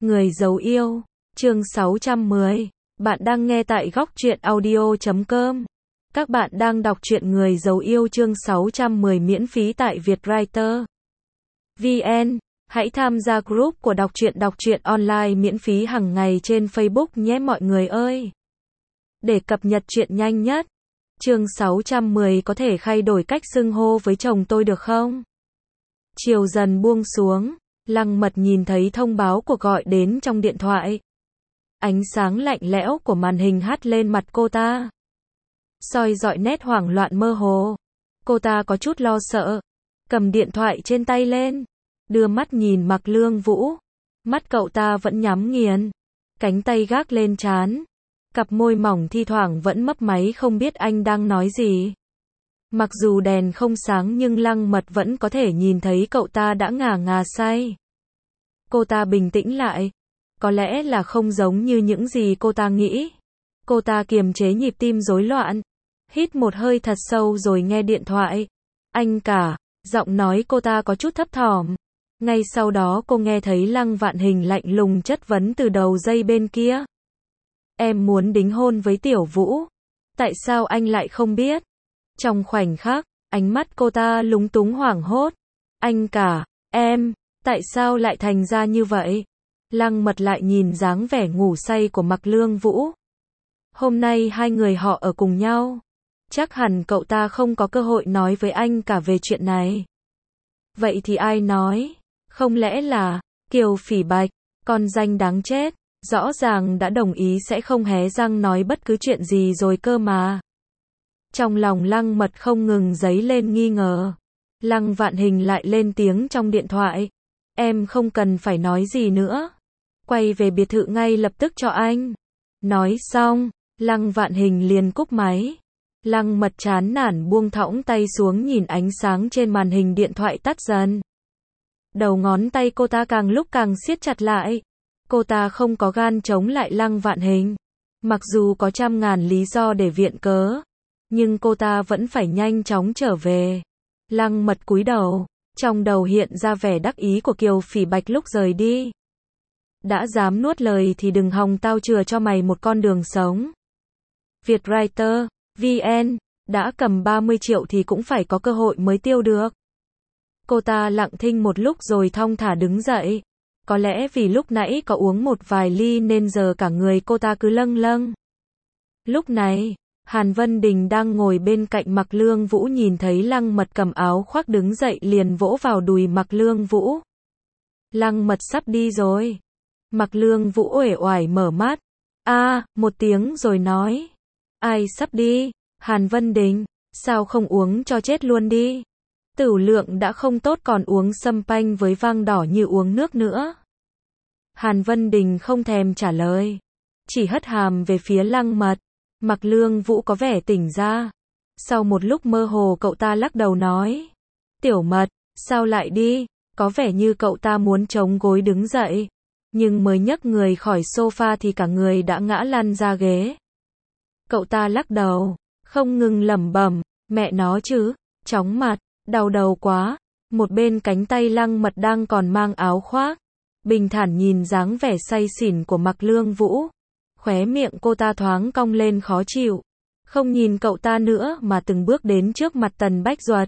Người giấu yêu, chương 610. Bạn đang nghe tại góc truyện audio.com. Các bạn đang đọc truyện Người giấu yêu chương 610 miễn phí tại Vietwriter VN. Hãy tham gia group của đọc truyện online miễn phí hàng ngày trên Facebook nhé mọi người ơi. Để cập nhật truyện nhanh nhất. Chương 610 có thể thay đổi cách xưng hô với chồng tôi được không? Chiều dần buông xuống, Lăng Mật nhìn thấy thông báo cuộc gọi đến trong điện thoại. Ánh sáng lạnh lẽo của màn hình hắt lên mặt cô ta, soi rọi nét hoảng loạn mơ hồ. Cô ta có chút lo sợ, cầm điện thoại trên tay lên, đưa mắt nhìn Mạc Lương Vũ. Mắt cậu ta vẫn nhắm nghiền, cánh tay gác lên trán, cặp môi mỏng thi thoảng vẫn mấp máy không biết anh đang nói gì. Mặc dù đèn không sáng nhưng Lăng Mật vẫn có thể nhìn thấy cậu ta đã ngà ngà say. Cô ta bình tĩnh lại. Có lẽ là không giống như những gì cô ta nghĩ. Cô ta kiềm chế nhịp tim rối loạn, hít một hơi thật sâu rồi nghe điện thoại. Anh cả, giọng nói cô ta có chút thấp thỏm. Ngay sau đó cô nghe thấy Lăng Vạn Hình lạnh lùng chất vấn từ đầu dây bên kia. Em muốn đính hôn với Tiểu Vũ. Tại sao anh lại không biết? Trong khoảnh khắc, ánh mắt cô ta lúng túng hoảng hốt. Anh cả, em, tại sao lại thành ra như vậy? Lăng Mật lại nhìn dáng vẻ ngủ say của Mạc Lương Vũ. Hôm nay hai người họ ở cùng nhau. Chắc hẳn cậu ta không có cơ hội nói với anh cả về chuyện này. Vậy thì ai nói? Không lẽ là Kiều Phỉ Bạch, con danh đáng chết, rõ ràng đã đồng ý sẽ không hé răng nói bất cứ chuyện gì rồi cơ mà. Trong lòng Lăng Mật không ngừng dấy lên nghi ngờ. Lăng Vạn Hình lại lên tiếng trong điện thoại. Em không cần phải nói gì nữa. Quay về biệt thự ngay lập tức cho anh. Nói xong, Lăng Vạn Hình liền cúp máy. Lăng Mật chán nản buông thõng tay xuống nhìn ánh sáng trên màn hình điện thoại tắt dần. Đầu ngón tay cô ta càng lúc càng siết chặt lại. Cô ta không có gan chống lại Lăng Vạn Hình. Mặc dù có trăm ngàn lý do để viện cớ, nhưng cô ta vẫn phải nhanh chóng trở về. Lăng Mật cúi đầu, trong đầu hiện ra vẻ đắc ý của Kiều Phỉ Bạch lúc rời đi. Đã dám nuốt lời thì đừng hòng tao chừa cho mày một con đường sống. Vietwriter VN, đã cầm 30 triệu thì cũng phải có cơ hội mới tiêu được. Cô ta lặng thinh một lúc rồi thong thả đứng dậy. Có lẽ vì lúc nãy có uống một vài ly nên giờ cả người cô ta cứ lâng lâng. Lúc này, Hàn Vân Đình đang ngồi bên cạnh Mạc Lương Vũ nhìn thấy Lăng Mật cầm áo khoác đứng dậy liền vỗ vào đùi Mạc Lương Vũ. Lăng Mật sắp đi rồi. Mạc Lương Vũ uể oải mở mắt. Một tiếng rồi nói. Ai sắp đi? Hàn Vân Đình, sao không uống cho chết luôn đi? Tửu lượng đã không tốt còn uống sâm panh với vang đỏ như uống nước nữa. Hàn Vân Đình không thèm trả lời, chỉ hất hàm về phía Lăng Mật. Mạc Lương Vũ có vẻ tỉnh ra. Sau một lúc mơ hồ cậu ta lắc đầu nói. Tiểu Mật, sao lại đi? Có vẻ như cậu ta muốn chống gối đứng dậy. Nhưng mới nhấc người khỏi sofa thì cả người đã ngã lăn ra ghế. Cậu ta lắc đầu, không ngừng lẩm bẩm, mẹ nó chứ, chóng mặt, đau đầu quá. Một bên cánh tay Lăng Mật đang còn mang áo khoác, bình thản nhìn dáng vẻ say xỉn của Mạc Lương Vũ. Khóe miệng cô ta thoáng cong lên khó chịu. Không nhìn cậu ta nữa mà từng bước đến trước mặt Tần Bách Duật.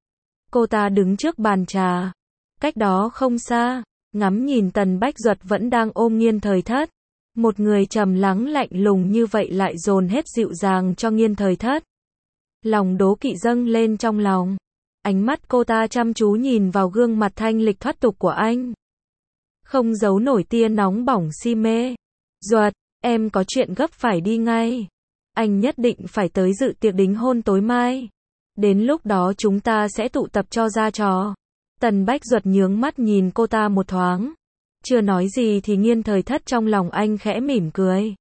Cô ta đứng trước bàn trà. Cách đó không xa, ngắm nhìn Tần Bách Duật vẫn đang ôm Nghiên Thời Thất. Một người trầm lắng lạnh lùng như vậy lại dồn hết dịu dàng cho Nghiên Thời Thất. Lòng đố kỵ dâng lên trong lòng. Ánh mắt cô ta chăm chú nhìn vào gương mặt thanh lịch thoát tục của anh. Không giấu nổi tia nóng bỏng si mê. Duật, em có chuyện gấp phải đi ngay. Anh nhất định phải tới dự tiệc đính hôn tối mai. Đến lúc đó chúng ta sẽ tụ tập cho ra trò. Tần Bách Duật nhướng mắt nhìn cô ta một thoáng. Chưa nói gì thì Nghiên Thời Thất trong lòng anh khẽ mỉm cười.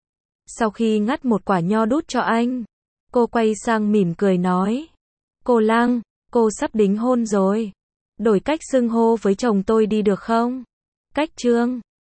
Sau khi ngắt một quả nho đút cho anh, cô quay sang mỉm cười nói. Cô Lăng, cô sắp đính hôn rồi. Đổi cách xưng hô với chồng tôi đi được không? Cách chương